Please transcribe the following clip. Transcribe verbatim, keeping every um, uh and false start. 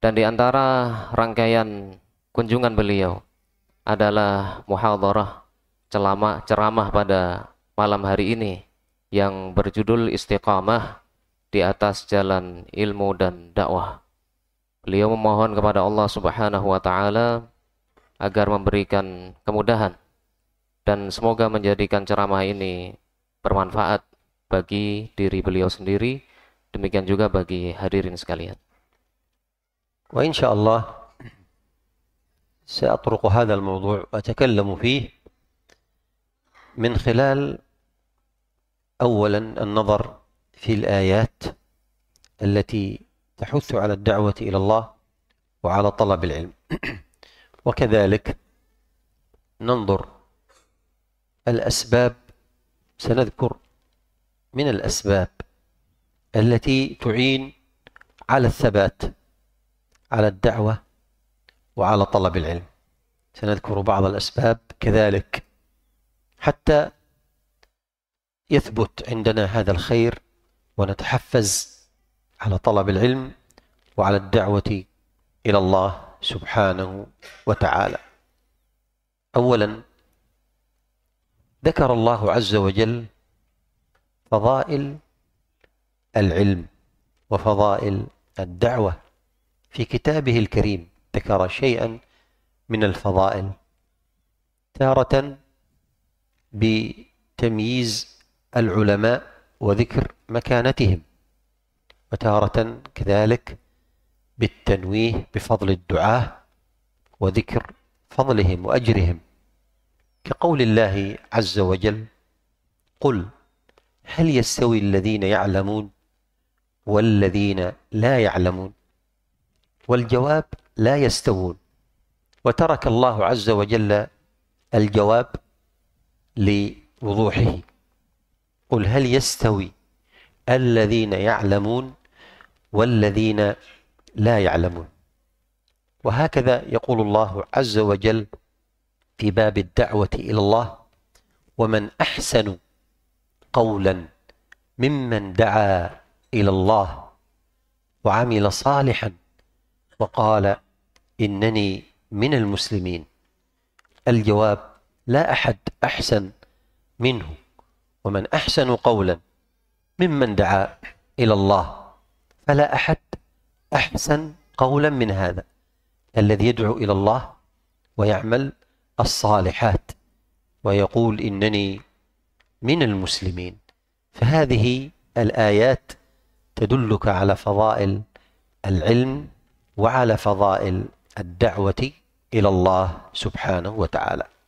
Dan di antara rangkaian kunjungan beliau adalah muhadharah ceramah ceramah pada malam hari ini yang berjudul Istiqamah di atas jalan ilmu dan dakwah. Beliau memohon kepada Allah Subhanahu wa taala agar memberikan kemudahan dan semoga menjadikan ceramah ini bermanfaat bagi diri beliau sendiri, demikian juga bagi hadirin sekalian. وإن شاء الله سأطرق هذا الموضوع وأتكلم فيه من خلال أولا النظر في الآيات التي تحث على الدعوة إلى الله وعلى طلب العلم، وكذلك ننظر الأسباب، سنذكر من الأسباب التي تعين على الثبات على الدعوة وعلى طلب العلم. سنذكر بعض الأسباب كذلك حتى يثبت عندنا هذا الخير ونتحفز على طلب العلم وعلى الدعوة إلى الله سبحانه وتعالى. أولا ذكر الله عز وجل فضائل العلم وفضائل الدعوة في كتابه الكريم، ذكر شيئا من الفضائل تارة بتمييز العلماء وذكر مكانتهم، وتارة كذلك بالتنويه بفضل الدعاة وذكر فضلهم وأجرهم، كقول الله عز وجل: قل هل يستوي الذين يعلمون والذين لا يعلمون؟ والجواب: لا يستوون. وترك الله عز وجل الجواب لوضوحه: قل هل يستوي الذين يعلمون والذين لا يعلمون. وهكذا يقول الله عز وجل في باب الدعوة إلى الله: ومن أحسن قولا ممن دعا إلى الله وعمل صالحا وقال إنني من المسلمين. الجواب: لا أحد أحسن منه، ومن أحسن قولا ممن دعا إلى الله، فلا أحد أحسن قولا من هذا الذي يدعو إلى الله ويعمل الصالحات ويقول إنني من المسلمين. فهذه الآيات تدلك على فضائل العلم وعلى فضائل الدعوة إلى الله سبحانه وتعالى.